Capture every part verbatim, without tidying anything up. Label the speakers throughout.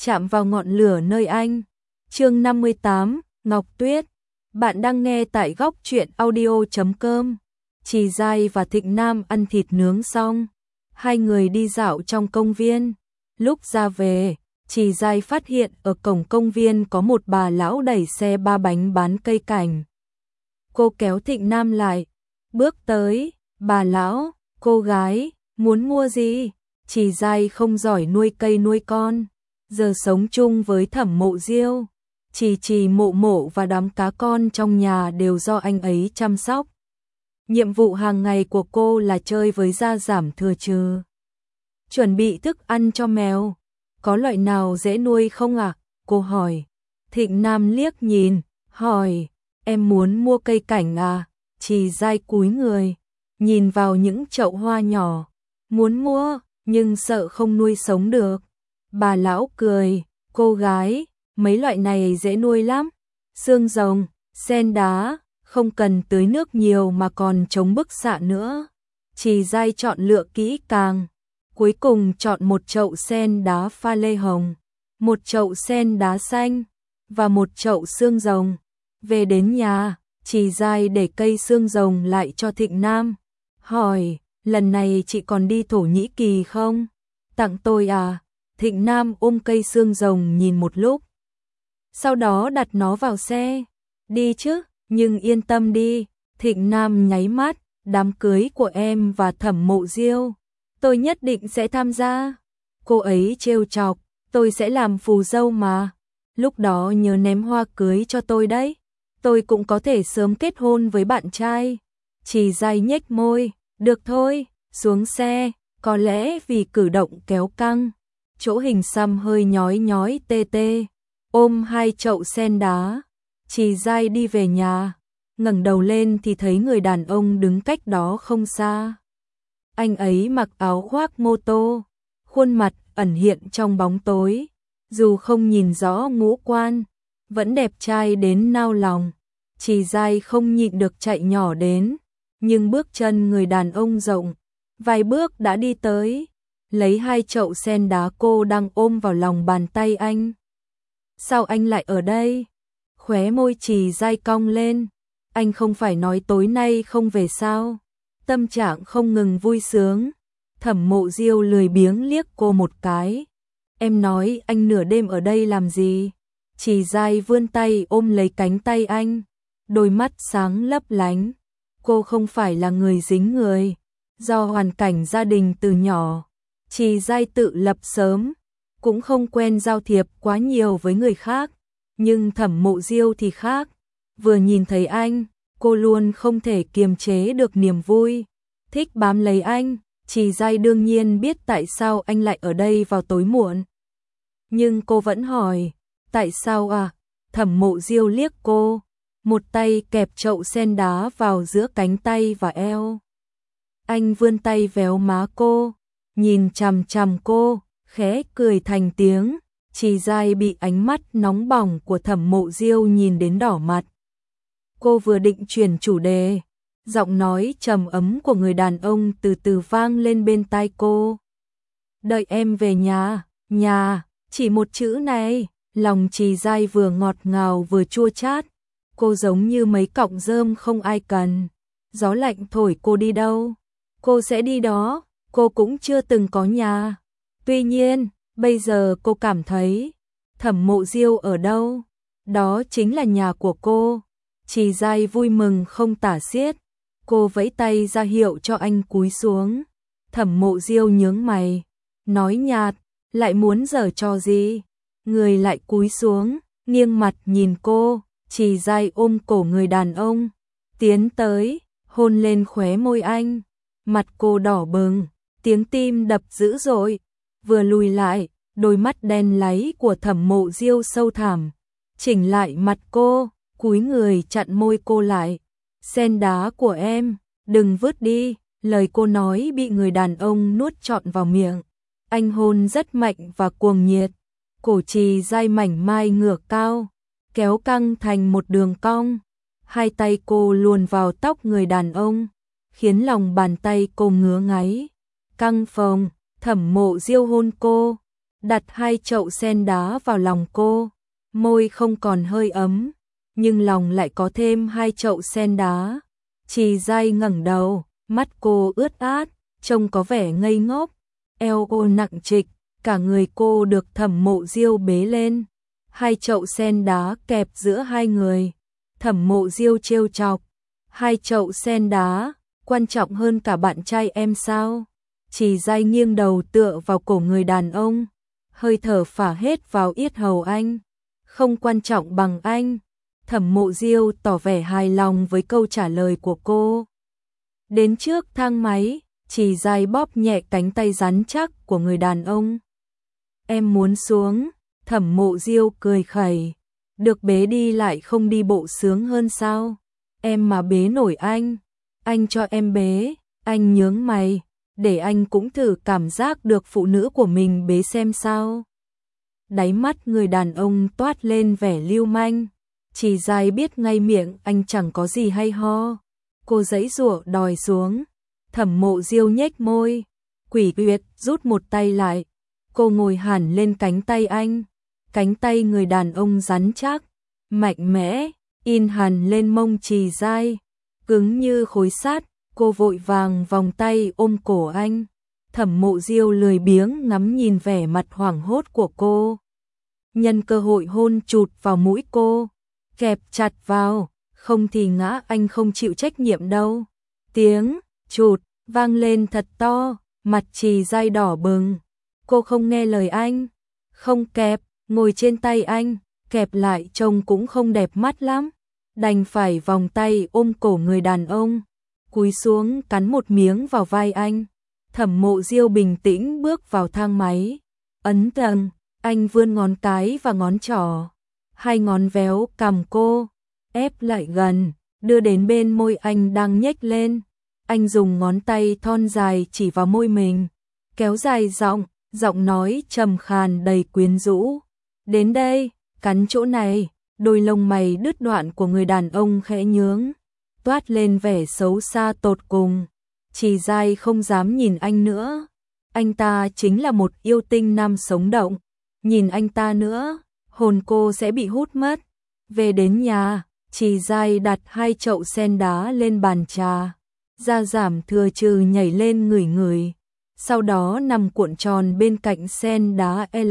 Speaker 1: chạm vào ngọn lửa nơi anh. Chương năm mươi tám, Ngọc Tuyết. Bạn đang nghe tại góc truyện audio chấm com. Trì Giai và Thịnh Nam ăn thịt nướng xong, hai người đi dạo trong công viên. Lúc ra về, Trì Giai phát hiện ở cổng công viên có một bà lão đẩy xe ba bánh bán cây cảnh. Cô kéo Thịnh Nam lại, bước tới, bà lão, cô gái, muốn mua gì? Trì Giai không giỏi nuôi cây nuôi con, giờ sống chung với Thẩm Mộ Diêu. Trì Trì Mộ Mộ và đám cá con trong nhà đều do anh ấy chăm sóc. Nhiệm vụ hàng ngày của cô là chơi với gia giảm thừa trừ. Chuẩn bị thức ăn cho mèo. Có loại nào dễ nuôi không ạ? À? Cô hỏi. Thịnh Nam liếc nhìn, hỏi, em muốn mua cây cảnh à? Trì Giai cúi người, nhìn vào những chậu hoa nhỏ. Muốn mua, nhưng sợ không nuôi sống được. Bà lão cười, cô gái, mấy loại này dễ nuôi lắm. Xương rồng, sen đá, không cần tưới nước nhiều mà còn chống bức xạ nữa. Trì Giai chọn lựa kỹ càng. Cuối cùng chọn một chậu sen đá pha lê hồng, một chậu sen đá xanh và một chậu xương rồng. Về đến nhà, Trì Giai để cây xương rồng lại cho Thịnh Nam. Hỏi, lần này chị còn đi Thổ Nhĩ Kỳ không? Tặng tôi à? Thịnh Nam ôm cây xương rồng nhìn một lúc. Sau đó đặt nó vào xe. Đi chứ, nhưng yên tâm đi. Thịnh Nam nháy mắt, đám cưới của em và Thẩm Mộ Diêu, tôi nhất định sẽ tham gia. Cô ấy trêu chọc, tôi sẽ làm phù dâu mà. Lúc đó nhớ ném hoa cưới cho tôi đấy. Tôi cũng có thể sớm kết hôn với bạn trai. Trì Giai nhếch môi, được thôi, xuống xe. Có lẽ vì cử động kéo căng, chỗ hình xăm hơi nhói nhói tê tê. Ôm hai chậu sen đá, Trì Giai đi về nhà. Ngẩng đầu lên thì thấy người đàn ông đứng cách đó không xa. Anh ấy mặc áo khoác mô tô, khuôn mặt ẩn hiện trong bóng tối. Dù không nhìn rõ ngũ quan, vẫn đẹp trai đến nao lòng. Trì Giai không nhịn được chạy nhỏ đến, nhưng bước chân người đàn ông rộng, vài bước đã đi tới, lấy hai chậu sen đá cô đang ôm vào lòng bàn tay anh. Sao anh lại ở đây? Khóe môi Trì Giai cong lên, anh không phải nói tối nay không về sao? Tâm trạng không ngừng vui sướng. Thẩm Mộ Diêu lười biếng liếc cô một cái. Em nói anh nửa đêm ở đây làm gì? Trì Giai vươn tay ôm lấy cánh tay anh, đôi mắt sáng lấp lánh. Cô không phải là người dính người. Do hoàn cảnh gia đình từ nhỏ, Trì Giai tự lập sớm, cũng không quen giao thiệp quá nhiều với người khác. Nhưng Thẩm Mộ Diêu thì khác. Vừa nhìn thấy anh, cô luôn không thể kiềm chế được niềm vui, thích bám lấy anh. Trì Giai đương nhiên biết tại sao anh lại ở đây vào tối muộn. Nhưng cô vẫn hỏi, tại sao à? Thẩm Mộ Diêu liếc cô, một tay kẹp chậu sen đá vào giữa cánh tay và eo. Anh vươn tay véo má cô, nhìn chằm chằm cô, khẽ cười thành tiếng. Trì Giai bị ánh mắt nóng bỏng của Thẩm Mộ Diêu nhìn đến đỏ mặt. Cô vừa định chuyển chủ đề, giọng nói trầm ấm của người đàn ông từ từ vang lên bên tai cô. Đợi em về nhà. Nhà, chỉ một chữ này, lòng Trì Giai vừa ngọt ngào vừa chua chát. Cô giống như mấy cọng rơm không ai cần. Gió lạnh thổi cô đi đâu, cô sẽ đi đó. Cô cũng chưa từng có nhà. Tuy nhiên, bây giờ cô cảm thấy Thẩm Mộ Diêu ở đâu, đó chính là nhà của cô. Trì Giai vui mừng không tả xiết. Cô vẫy tay ra hiệu cho anh cúi xuống. Thẩm Mộ Diêu nhướng mày, nói nhạt, lại muốn giở trò gì? Người lại cúi xuống, nghiêng mặt nhìn cô. Trì Giai ôm cổ người đàn ông, tiến tới, hôn lên khóe môi anh. Mặt cô đỏ bừng, tiếng tim đập dữ dội. Vừa lùi lại, đôi mắt đen láy của Thẩm Mộ Diêu sâu thẳm, chỉnh lại mặt cô, cúi người chặn môi cô lại. Sen đá của em, đừng vứt đi. Lời cô nói bị người đàn ông nuốt trọn vào miệng. Anh hôn rất mạnh và cuồng nhiệt. Cổ Trì Giai mảnh mai ngửa cao, kéo căng thành một đường cong. Hai tay cô luồn vào tóc người đàn ông, khiến lòng bàn tay cô ngứa ngáy. Căng phồng, Thẩm Mộ Diêu hôn cô, đặt hai chậu sen đá vào lòng cô, môi không còn hơi ấm, nhưng lòng lại có thêm hai chậu sen đá. Trì Giai ngẩng đầu, mắt cô ướt át, trông có vẻ ngây ngốc, eo cô nặng trịch, cả người cô được Thẩm Mộ Diêu bế lên, hai chậu sen đá kẹp giữa hai người. Thẩm Mộ Diêu trêu chọc, hai chậu sen đá, quan trọng hơn cả bạn trai em sao? Trì Giai nghiêng đầu tựa vào cổ người đàn ông, hơi thở phả hết vào yết hầu anh. Không quan trọng bằng anh. Thẩm Mộ Diêu tỏ vẻ hài lòng với câu trả lời của cô. Đến trước thang máy, Trì Giai bóp nhẹ cánh tay rắn chắc của người đàn ông. Em muốn xuống. Thẩm Mộ Diêu cười khẩy. Được bế đi lại không đi bộ sướng hơn sao? Em mà bế nổi anh. Anh cho em bế. Anh nhướng mày. Để anh cũng thử cảm giác được phụ nữ của mình bế xem sao. Đáy mắt người đàn ông toát lên vẻ lưu manh. Trì Giai biết ngay miệng anh chẳng có gì hay ho. Cô giãy giụa đòi xuống. Thẩm Mộ Diêu nhếch môi, quỷ quyệt rút một tay lại. Cô ngồi hẳn lên cánh tay anh. Cánh tay người đàn ông rắn chắc, mạnh mẽ, in hẳn lên mông Trì Giai, cứng như khối sắt. Cô vội vàng vòng tay ôm cổ anh. Thẩm Mộ Diêu lười biếng ngắm nhìn vẻ mặt hoảng hốt của cô. Nhân cơ hội hôn chụt vào mũi cô, kẹp chặt vào, không thì ngã anh không chịu trách nhiệm đâu. Tiếng chụt vang lên thật to, mặt Trì Giai đỏ bừng. Cô không nghe lời anh, không kẹp, ngồi trên tay anh, kẹp lại trông cũng không đẹp mắt lắm. Đành phải vòng tay ôm cổ người đàn ông, cúi xuống cắn một miếng vào vai anh. Thẩm Mộ Diêu bình tĩnh bước vào thang máy. Ấn tầng, anh vươn ngón cái và ngón trỏ, hai ngón véo cằm cô, ép lại gần, đưa đến bên môi anh đang nhếch lên. Anh dùng ngón tay thon dài chỉ vào môi mình, kéo dài giọng, giọng nói trầm khàn đầy quyến rũ. Đến đây, cắn chỗ này. Đôi lông mày đứt đoạn của người đàn ông khẽ nhướng, toát lên vẻ xấu xa tột cùng. Trì Giai không dám nhìn anh nữa. Anh ta chính là một yêu tinh nam sống động. Nhìn anh ta nữa, hồn cô sẽ bị hút mất. Về đến nhà, Trì Giai đặt hai chậu sen đá lên bàn trà. Gia Giảm thừa trừ nhảy lên ngửi ngửi. Sau đó nằm cuộn tròn bên cạnh sen đá L,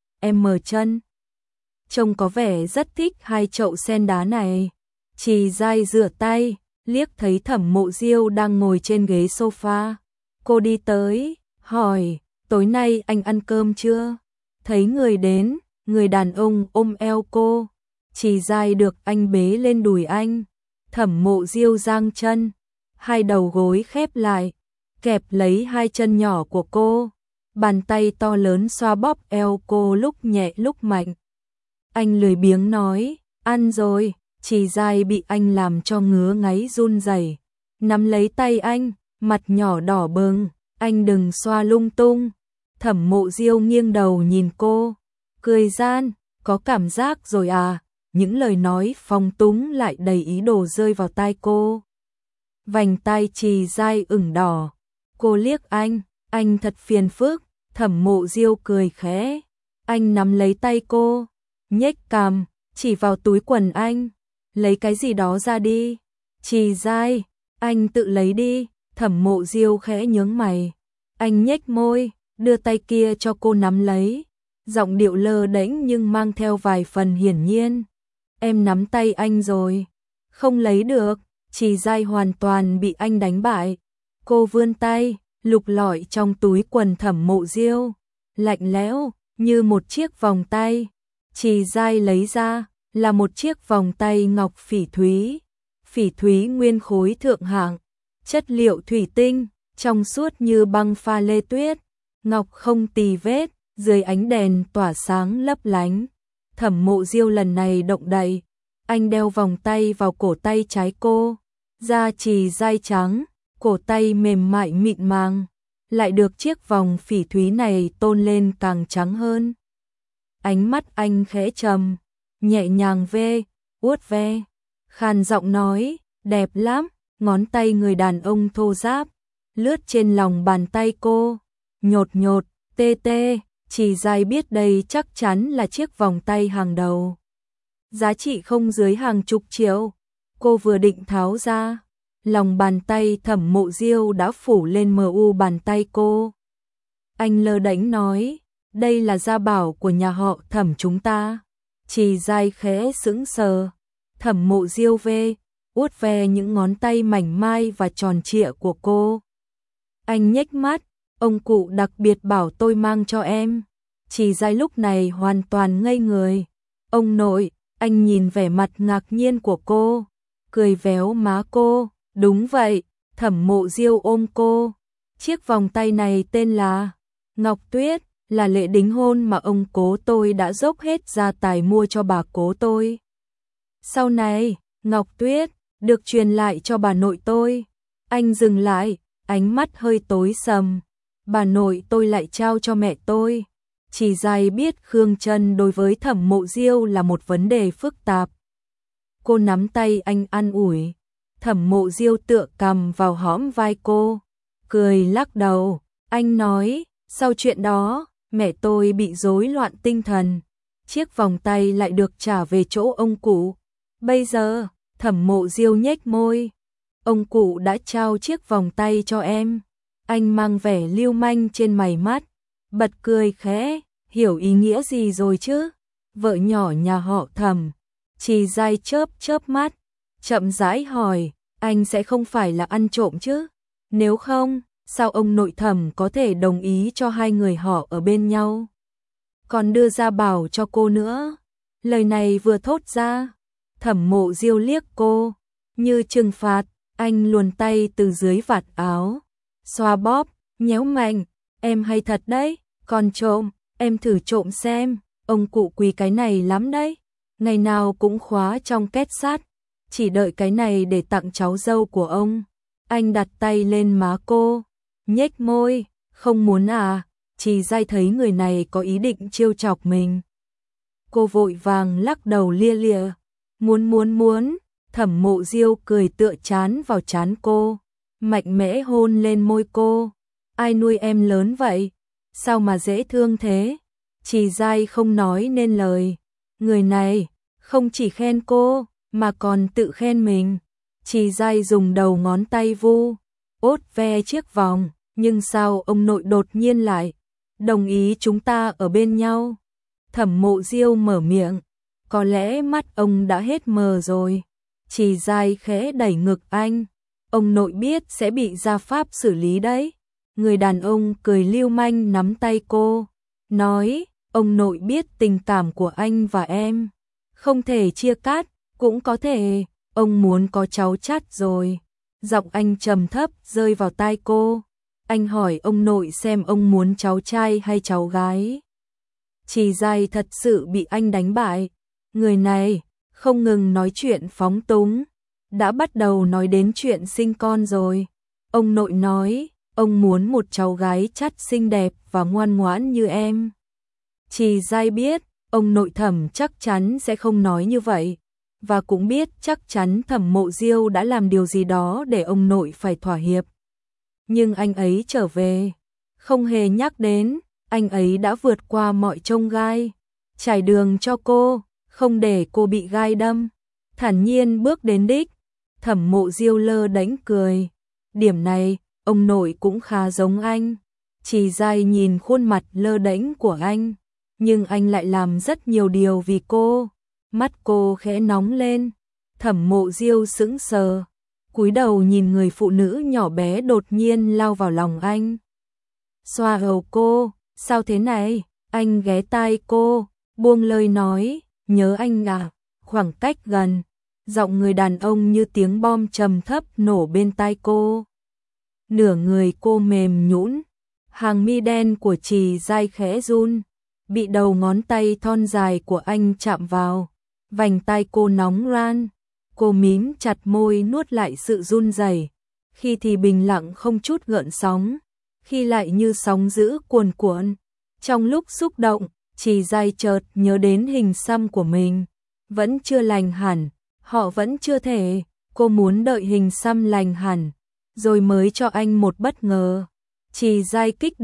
Speaker 1: M chân. Trông có vẻ rất thích hai chậu sen đá này. Trì Giai rửa tay, liếc thấy Thẩm Mộ Diêu đang ngồi trên ghế sofa. Cô đi tới, hỏi, tối nay anh ăn cơm chưa? Thấy người đến, người đàn ông ôm eo cô. Trì Giai được anh bế lên đùi anh. Thẩm Mộ Diêu giang chân, hai đầu gối khép lại, kẹp lấy hai chân nhỏ của cô. Bàn tay to lớn xoa bóp eo cô lúc nhẹ lúc mạnh. Anh lười biếng nói, ăn rồi. Trì Giai bị anh làm cho ngứa ngáy run rẩy, nắm lấy tay anh, mặt nhỏ đỏ bừng. Anh đừng xoa lung tung. Thẩm Mộ Diêu nghiêng đầu nhìn cô, cười gian, có cảm giác rồi à? Những lời nói phong túng lại đầy ý đồ rơi vào tai cô. Vành tai Trì Giai ửng đỏ. Cô liếc anh, anh thật phiền phức. Thẩm Mộ Diêu cười khẽ. Anh nắm lấy tay cô, nhếch cằm, chỉ vào túi quần anh. Lấy cái gì đó ra đi. Trì Giai, anh tự lấy đi. Thẩm Mộ Diêu khẽ nhướng mày. Anh nhếch môi, đưa tay kia cho cô nắm lấy. Giọng điệu lơ đễnh nhưng mang theo vài phần hiển nhiên. Em nắm tay anh rồi. Không lấy được. Trì Giai hoàn toàn bị anh đánh bại. Cô vươn tay, lục lọi trong túi quần Thẩm Mộ Diêu. Lạnh lẽo, như một chiếc vòng tay. Trì Giai lấy ra, là một chiếc vòng tay ngọc phỉ thúy. Phỉ thúy nguyên khối thượng hạng, chất liệu thủy tinh, trong suốt như băng pha lê tuyết. Ngọc không tì vết, dưới ánh đèn tỏa sáng lấp lánh. Thẩm Mộ Diêu lần này động đậy. Anh đeo vòng tay vào cổ tay trái cô. Da Trì Giai trắng, cổ tay mềm mại mịn màng, lại được chiếc vòng phỉ thúy này tôn lên càng trắng hơn. Ánh mắt anh khẽ trầm, nhẹ nhàng ve, vuốt ve, khàn giọng nói, đẹp lắm. Ngón tay người đàn ông thô ráp lướt trên lòng bàn tay cô, nhột nhột, tê tê. Chỉ Giai biết đây chắc chắn là chiếc vòng tay hàng đầu. Giá trị không dưới hàng chục triệu. Cô vừa định tháo ra, lòng bàn tay Thẩm Mộ Diêu đã phủ lên mờ u bàn tay cô. Anh lơ đễnh nói, đây là gia bảo của nhà họ Thẩm chúng ta. Chỉ Giai khẽ sững sờ. Thẩm Mộ Diêu về, uốt ve những ngón tay mảnh mai và tròn trịa của cô. Anh nhếch mắt, ông cụ đặc biệt bảo tôi mang cho em. Chỉ Giai lúc này hoàn toàn ngây người. Ông nội, anh nhìn vẻ mặt ngạc nhiên của cô, cười véo má cô. Đúng vậy, Thẩm Mộ Diêu ôm cô. Chiếc vòng tay này tên là Ngọc Tuyết, là lễ đính hôn mà ông cố tôi đã dốc hết gia tài mua cho bà cố tôi. Sau này, Ngọc Tuyết được truyền lại cho bà nội tôi. Anh dừng lại, ánh mắt hơi tối sầm. Bà nội tôi lại trao cho mẹ tôi. Chỉ Giai biết Khương Trân đối với Thẩm Mộ Diêu là một vấn đề phức tạp. Cô nắm tay anh an ủi. Thẩm Mộ Diêu tựa cằm vào hõm vai cô, cười lắc đầu. Anh nói, sau chuyện đó, mẹ tôi bị rối loạn tinh thần. Chiếc vòng tay lại được trả về chỗ ông cụ. Bây giờ, Thẩm Mộ Diêu nhếch môi. Ông cụ đã trao chiếc vòng tay cho em. Anh mang vẻ lưu manh trên mày mắt, bật cười khẽ, hiểu ý nghĩa gì rồi chứ? Vợ nhỏ nhà họ Thẩm. Chỉ Giai chớp chớp mắt, chậm rãi hỏi, anh sẽ không phải là ăn trộm chứ? Nếu không, sao ông nội Thẩm có thể đồng ý cho hai người họ ở bên nhau? Còn đưa ra bảo cho cô nữa. Lời này vừa thốt ra, Thẩm Mộ Diêu liếc cô, như trừng phạt, anh luồn tay từ dưới vạt áo, xoa bóp, nhéo mạnh, em hay thật đấy, còn trộm, em thử trộm xem, ông cụ quý cái này lắm đấy, ngày nào cũng khóa trong két sắt, chỉ đợi cái này để tặng cháu dâu của ông. Anh đặt tay lên má cô, nhếch môi, không muốn à? Chỉ Giai thấy người này có ý định trêu chọc mình. Cô vội vàng lắc đầu lia lịa, muốn muốn muốn. Thẩm Mộ Diêu cười tựa chán vào chán cô, mạnh mẽ hôn lên môi cô. Ai nuôi em lớn vậy? Sao mà dễ thương thế? Chỉ Giai không nói nên lời. Người này không chỉ khen cô mà còn tự khen mình. Chỉ Giai dùng đầu ngón tay vu ốt ve chiếc vòng, nhưng sao ông nội đột nhiên lại đồng ý chúng ta ở bên nhau? Thẩm Mộ Diêu mở miệng, có lẽ mắt ông đã hết mờ rồi. Chỉ Giai khẽ đẩy ngực anh, ông nội biết sẽ bị gia pháp xử lý đấy. Người đàn ông cười lưu manh nắm tay cô, nói, ông nội biết tình cảm của anh và em, không thể chia cắt, cũng có thể, ông muốn có cháu chắt rồi. Giọng anh trầm thấp rơi vào tai cô, anh hỏi ông nội xem ông muốn cháu trai hay cháu gái. Chỉ Giai thật sự bị anh đánh bại, người này không ngừng nói chuyện phóng túng, đã bắt đầu nói đến chuyện sinh con rồi. Ông nội nói, ông muốn một cháu gái chắt xinh đẹp và ngoan ngoãn như em. Chỉ Giai biết, ông nội Thẩm chắc chắn sẽ không nói như vậy, và cũng biết chắc chắn Thẩm Mộ Diêu đã làm điều gì đó để ông nội phải thỏa hiệp. Nhưng anh ấy trở về, không hề nhắc đến, anh ấy đã vượt qua mọi chông gai, trải đường cho cô, không để cô bị gai đâm, thản nhiên bước đến đích. Thẩm Mộ Diêu lơ đễnh cười, điểm này, ông nội cũng khá giống anh. Chỉ Giai nhìn khuôn mặt lơ đễnh của anh, nhưng anh lại làm rất nhiều điều vì cô. Mắt cô khẽ nóng lên, Thẩm Mộ Diêu sững sờ, cúi đầu nhìn người phụ nữ nhỏ bé đột nhiên lao vào lòng anh. Xoa hầu cô, sao thế này? Anh ghé tai cô, buông lời nói, nhớ anh à? Khoảng cách gần, giọng người đàn ông như tiếng bom trầm thấp nổ bên tai cô. Nửa người cô mềm nhũn, hàng mi đen của Chỉ Giai khẽ run, bị đầu ngón tay thon dài của anh chạm vào, vành tai cô nóng ran. Cô mím chặt môi nuốt lại sự run rẩy, khi thì bình lặng không chút gợn sóng, khi lại như sóng dữ cuồn cuộn. Trong lúc xúc động, Chỉ Giai chợt nhớ đến hình xăm của mình, vẫn chưa lành hẳn, họ vẫn chưa thể, cô muốn đợi hình xăm lành hẳn, rồi mới cho anh một bất ngờ. Chỉ Giai kích động,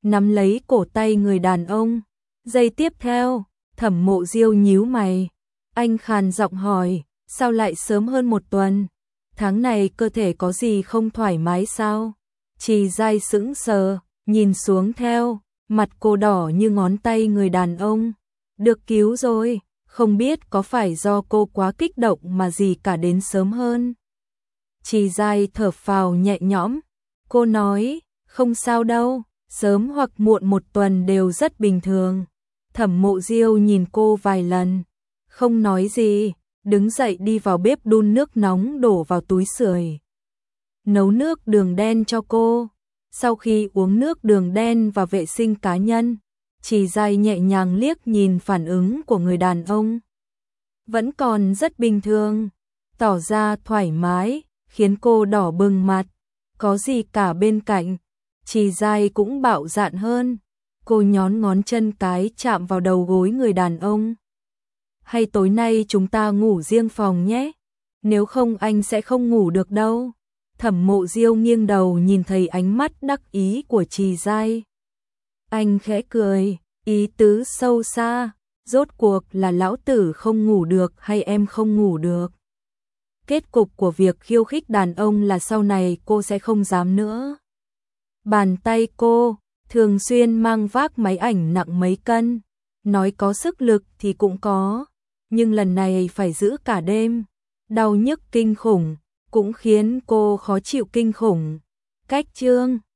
Speaker 1: nắm lấy cổ tay người đàn ông. Giây tiếp theo, Thẩm Mộ Diêu nhíu mày. Anh khàn giọng hỏi, sao lại sớm hơn một tuần? Tháng này cơ thể có gì không thoải mái sao? Trì Giai sững sờ, nhìn xuống theo, mặt cô đỏ như ngón tay người đàn ông. Được cứu rồi, không biết có phải do cô quá kích động mà gì cả đến sớm hơn. Trì Giai thở phào nhẹ nhõm, cô nói, không sao đâu, sớm hoặc muộn một tuần đều rất bình thường. Thẩm Mộ Diêu nhìn cô vài lần, không nói gì, đứng dậy đi vào bếp đun nước nóng đổ vào túi sưởi. Nấu nước đường đen cho cô. Sau khi uống nước đường đen và vệ sinh cá nhân, Trì Giai nhẹ nhàng liếc nhìn phản ứng của người đàn ông. Vẫn còn rất bình thường, tỏ ra thoải mái, khiến cô đỏ bừng mặt. Có gì cả bên cạnh, Trì Giai cũng bạo dạn hơn. Cô nhón ngón chân cái chạm vào đầu gối người đàn ông. Hay tối nay chúng ta ngủ riêng phòng nhé, nếu không anh sẽ không ngủ được đâu. Thẩm Mộ Diêu nghiêng đầu nhìn thấy ánh mắt đắc ý của Trì Giai. Anh khẽ cười, ý tứ sâu xa, rốt cuộc là lão tử không ngủ được hay em không ngủ được. Kết cục của việc khiêu khích đàn ông là sau này cô sẽ không dám nữa. Bàn tay cô thường xuyên mang vác máy ảnh nặng mấy cân, nói có sức lực thì cũng có, nhưng lần này phải giữ cả đêm, đau nhức kinh khủng, cũng khiến cô khó chịu kinh khủng. Cách chương